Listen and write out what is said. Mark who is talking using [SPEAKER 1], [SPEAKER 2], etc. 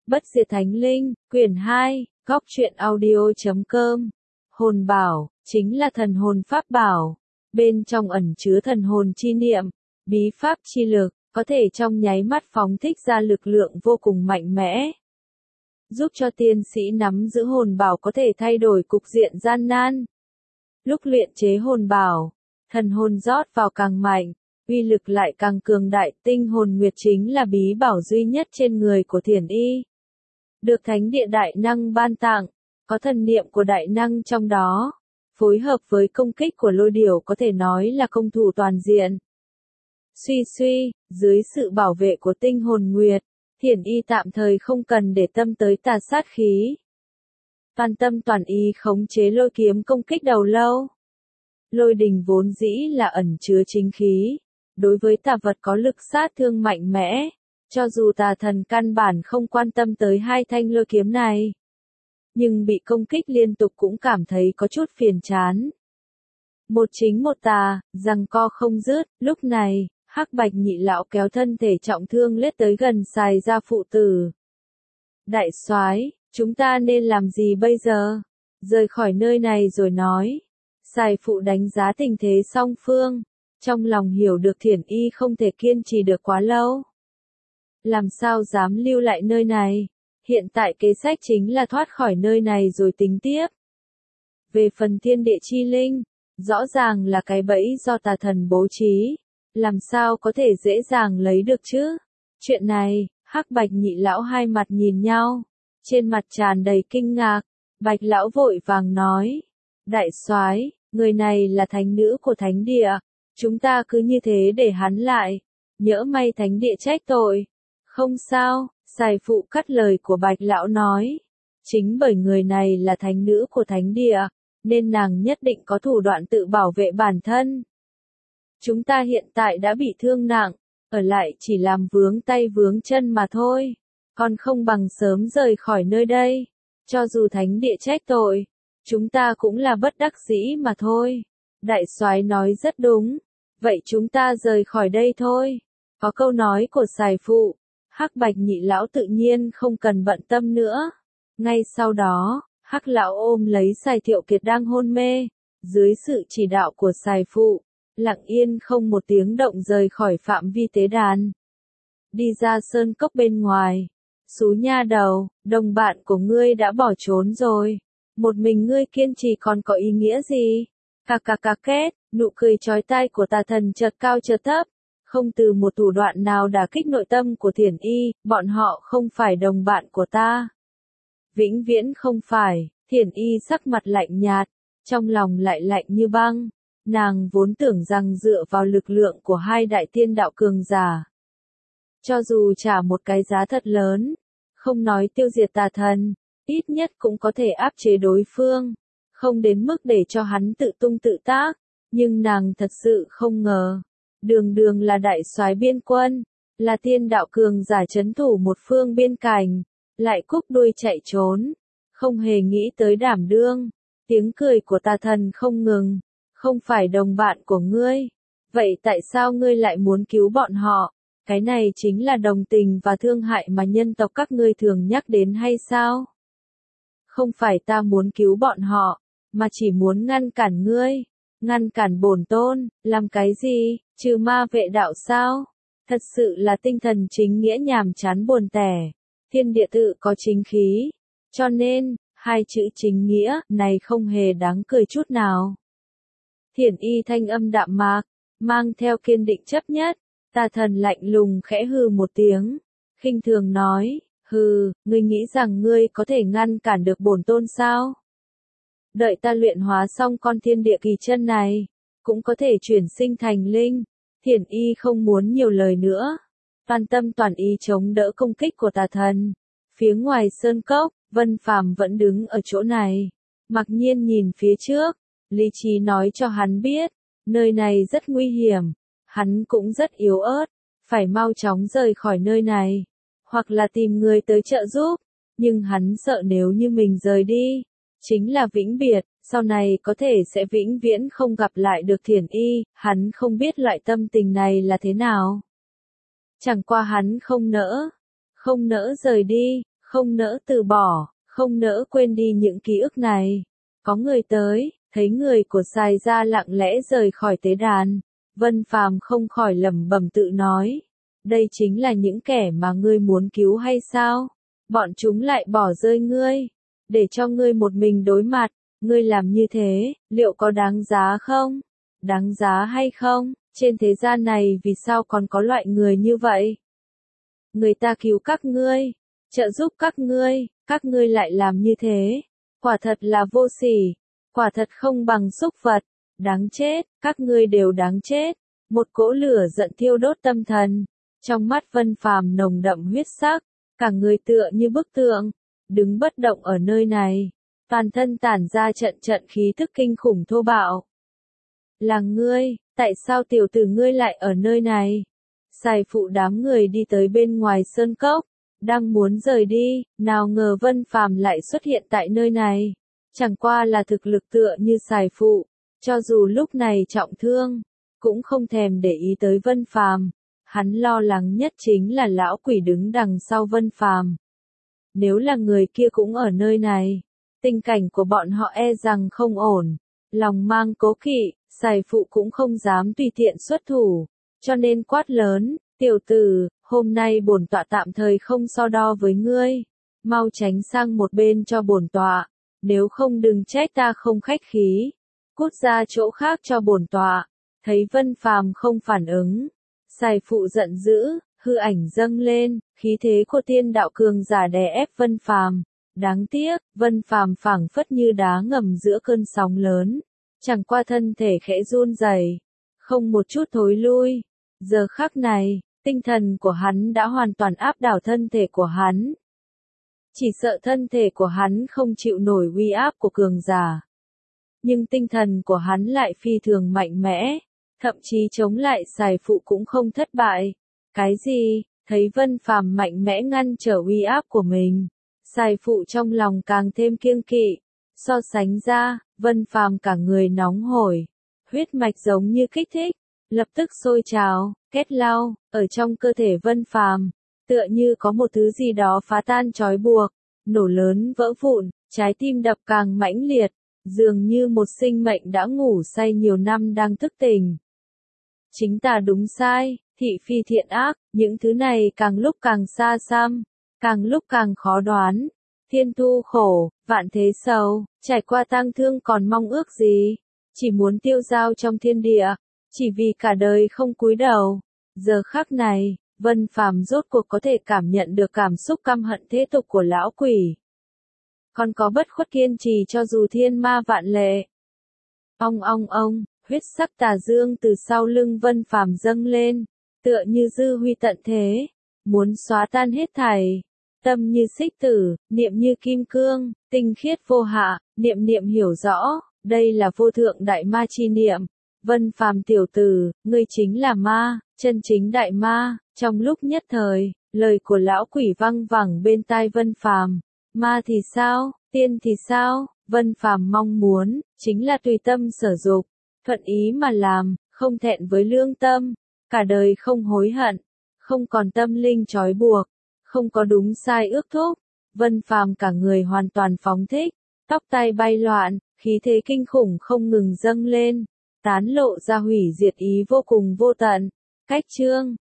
[SPEAKER 1] Bất diệt thánh linh, quyển 2, góc truyện audio.com. Hồn bảo, chính là thần hồn pháp bảo. Bên trong ẩn chứa thần hồn chi niệm, bí pháp chi lực, có thể trong nháy mắt phóng thích ra lực lượng vô cùng mạnh mẽ. Giúp cho tiên sĩ nắm giữ hồn bảo có thể thay đổi cục diện gian nan. Lúc luyện chế hồn bảo, thần hồn rót vào càng mạnh, uy lực lại càng cường đại. Tinh hồn nguyệt chính là bí bảo duy nhất trên người của Thiển Y. Được thánh địa đại năng ban tặng, có thần niệm của đại năng trong đó, phối hợp với công kích của lôi điểu có thể nói là công thủ toàn diện. Suy, dưới sự bảo vệ của tinh hồn nguyệt, Thiển Y tạm thời không cần để tâm tới tà sát khí. Toàn tâm toàn ý khống chế lôi kiếm công kích đầu lâu. Lôi đình vốn dĩ là ẩn chứa chính khí, đối với tà vật có lực sát thương mạnh mẽ, cho dù tà thần căn bản không quan tâm tới hai thanh lôi kiếm này. Nhưng bị công kích liên tục cũng cảm thấy có chút phiền chán. Một chính một tà, giằng co không dứt. Lúc này, Hắc Bạch nhị lão kéo thân thể trọng thương lết tới gần Sài Gia phụ tử. Đại soái, chúng ta nên làm gì bây giờ? Rời khỏi nơi này rồi nói. Sài phụ đánh giá tình thế song phương, trong lòng hiểu được Thiển Y không thể kiên trì được quá lâu. Làm sao dám lưu lại nơi này? Hiện tại kế sách chính là thoát khỏi nơi này rồi tính tiếp. Về phần thiên địa chi linh, rõ ràng là cái bẫy do tà thần bố trí, làm sao có thể dễ dàng lấy được chứ? Chuyện này, Hắc Bạch nhị lão hai mặt nhìn nhau, trên mặt tràn đầy kinh ngạc. Bạch lão vội vàng nói, đại soái, người này là thánh nữ của thánh địa, chúng ta cứ như thế để hắn lại, nhỡ may thánh địa trách tội. Không sao, Sài phụ cắt lời của Bạch lão nói, chính bởi người này là thánh nữ của thánh địa, nên nàng nhất định có thủ đoạn tự bảo vệ bản thân. Chúng ta hiện tại đã bị thương nặng, ở lại chỉ làm vướng tay vướng chân mà thôi, còn không bằng sớm rời khỏi nơi đây. Cho dù thánh địa trách tội, chúng ta cũng là bất đắc dĩ mà thôi. Đại soái nói rất đúng, vậy chúng ta rời khỏi đây thôi. Có câu nói của Sài phụ, Hắc Bạch nhị lão tự nhiên không cần bận tâm nữa. Ngay sau đó, Hắc lão ôm lấy Sài Thiệu Kiệt đang hôn mê, dưới sự chỉ đạo của Sài phụ, lặng yên không một tiếng động rời khỏi phạm vi tế đàn. Đi ra sơn cốc bên ngoài. Xú nha đầu, đồng bạn của ngươi đã bỏ trốn rồi. Một mình ngươi kiên trì còn có ý nghĩa gì? Cà két, nụ cười chói tai của tà thần chợt cao chợt thấp. Không từ một thủ đoạn nào đả kích nội tâm của Thiển Y, bọn họ không phải đồng bạn của ta. Vĩnh viễn không phải. Thiển Y sắc mặt lạnh nhạt, trong lòng lại lạnh như băng. Nàng vốn tưởng rằng dựa vào lực lượng của hai đại tiên đạo cường giả, cho dù trả một cái giá thật lớn, không nói tiêu diệt tà thần, ít nhất cũng có thể áp chế đối phương, không đến mức để cho hắn tự tung tự tác, nhưng nàng thật sự không ngờ, đường là đại soái biên quân, là tiên đạo cường giả trấn thủ một phương biên cảnh, lại cúp đuôi chạy trốn, không hề nghĩ tới đảm đương. Tiếng cười của tà thần không ngừng, không phải đồng bạn của ngươi, vậy tại sao ngươi lại muốn cứu bọn họ? Cái này chính là đồng tình và thương hại mà nhân tộc các ngươi thường nhắc đến hay sao? Không phải ta muốn cứu bọn họ, mà chỉ muốn ngăn cản ngươi, ngăn cản bổn tôn, làm cái gì, trừ ma vệ đạo sao? Thật sự là tinh thần chính nghĩa nhàm chán buồn tẻ, thiên địa tự có chính khí, cho nên, hai chữ chính nghĩa này không hề đáng cười chút nào. Thiển Y thanh âm đạm mạc, mang theo kiên định chấp nhất. Tà thần lạnh lùng khẽ hừ một tiếng, khinh thường nói, hừ, ngươi nghĩ rằng ngươi có thể ngăn cản được bổn tôn sao? Đợi ta luyện hóa xong con thiên địa kỳ chân này, cũng có thể chuyển sinh thành linh. Thiển Y không muốn nhiều lời nữa, toàn tâm toàn ý chống đỡ công kích của tà thần. Phía ngoài sơn cốc, Vân Phàm vẫn đứng ở chỗ này, mặc nhiên nhìn phía trước, lý trí nói cho hắn biết, nơi này rất nguy hiểm. Hắn cũng rất yếu ớt, phải mau chóng rời khỏi nơi này, hoặc là tìm người tới trợ giúp, nhưng hắn sợ nếu như mình rời đi, chính là vĩnh biệt, sau này có thể sẽ vĩnh viễn không gặp lại được Thiển Y, hắn không biết loại tâm tình này là thế nào. Chẳng qua hắn không nỡ rời đi, không nỡ từ bỏ, không nỡ quên đi những ký ức này. Có người tới, thấy người của Sài Gia lặng lẽ rời khỏi tế đàn, Vân Phàm không khỏi lẩm bẩm tự nói, đây chính là những kẻ mà ngươi muốn cứu hay sao? Bọn chúng lại bỏ rơi ngươi, để cho ngươi một mình đối mặt, ngươi làm như thế, liệu có đáng giá không? Đáng giá hay không? Trên thế gian này vì sao còn có loại người như vậy? Người ta cứu các ngươi, trợ giúp các ngươi lại làm như thế. Quả thật là vô sỉ, quả thật không bằng súc vật, đáng chết, các ngươi đều đáng chết. Một cỗ lửa giận thiêu đốt tâm thần, trong mắt Vân Phàm nồng đậm huyết sắc, cả người tựa như bức tượng, đứng bất động ở nơi này, toàn thân tản ra trận trận khí thức kinh khủng thô bạo. Là ngươi, tại sao tiểu tử ngươi lại ở nơi này? Sài phụ đám người đi tới bên ngoài sơn cốc, đang muốn rời đi, nào ngờ Vân Phàm lại xuất hiện tại nơi này. Chẳng qua là thực lực tựa như Sài phụ, cho dù lúc này trọng thương, cũng không thèm để ý tới Vân Phàm. Hắn lo lắng nhất chính là lão quỷ đứng đằng sau Vân Phàm. Nếu là người kia cũng ở nơi này, tình cảnh của bọn họ e rằng không ổn. Lòng mang cố kỵ, Sài phụ cũng không dám tùy tiện xuất thủ, cho nên quát lớn, tiểu tử, hôm nay bổn tọa tạm thời không so đo với ngươi, mau tránh sang một bên cho bổn tọa, nếu không đừng trách ta không khách khí, cút ra chỗ khác cho bổn tọa. Thấy Vân Phàm không phản ứng, Sài phụ giận dữ, hư ảnh dâng lên, khí thế của tiên đạo cường giả đè ép Vân Phàm. Đáng tiếc, Vân Phàm phảng phất như đá ngầm giữa cơn sóng lớn, chẳng qua thân thể khẽ run rẩy, không một chút thối lui. Giờ khắc này, tinh thần của hắn đã hoàn toàn áp đảo thân thể của hắn. Chỉ sợ thân thể của hắn không chịu nổi uy áp của cường giả. Nhưng tinh thần của hắn lại phi thường mạnh mẽ, thậm chí chống lại Sài phụ cũng không thất bại. Cái gì? Thấy Vân Phàm mạnh mẽ ngăn trở uy áp của mình, Sài phụ trong lòng càng thêm kiêng kỵ. So sánh ra, Vân Phàm cả người nóng hổi, huyết mạch giống như kích thích, lập tức sôi trào, kết lao, ở trong cơ thể Vân Phàm, tựa như có một thứ gì đó phá tan trói buộc, nổ lớn vỡ vụn, trái tim đập càng mãnh liệt, dường như một sinh mệnh đã ngủ say nhiều năm đang thức tỉnh. Chính ta đúng sai, thị phi thiện ác, những thứ này càng lúc càng xa xăm, càng lúc càng khó đoán. Thiên thu khổ, vạn thế sầu, trải qua tang thương còn mong ước gì? Chỉ muốn tiêu dao trong thiên địa, chỉ vì cả đời không cúi đầu. Giờ khắc này, Vân Phàm rốt cuộc có thể cảm nhận được cảm xúc căm hận thế tục của lão quỷ. Còn có bất khuất kiên trì cho dù thiên ma vạn lệ. Ong, huyết sắc tà dương từ sau lưng Vân Phàm dâng lên, tựa như dư huy tận thế, muốn xóa tan hết thảy. Tâm như xích tử, niệm như kim cương, tinh khiết vô hạ, niệm niệm hiểu rõ, đây là vô thượng đại ma chi niệm. Vân Phàm tiểu tử, ngươi chính là ma, chân chính đại ma. Trong lúc nhất thời, lời của lão quỷ văng vẳng bên tai Vân Phàm. Ma thì sao, tiên thì sao? Vân Phàm mong muốn, chính là tùy tâm sở dục, thuận ý mà làm, không thẹn với lương tâm, cả đời không hối hận, không còn tâm linh trói buộc, không có đúng sai ước thúc. Vân Phàm cả người hoàn toàn phóng thích, tóc tai bay loạn, khí thế kinh khủng không ngừng dâng lên, tán lộ ra hủy diệt ý vô cùng vô tận. Cách chương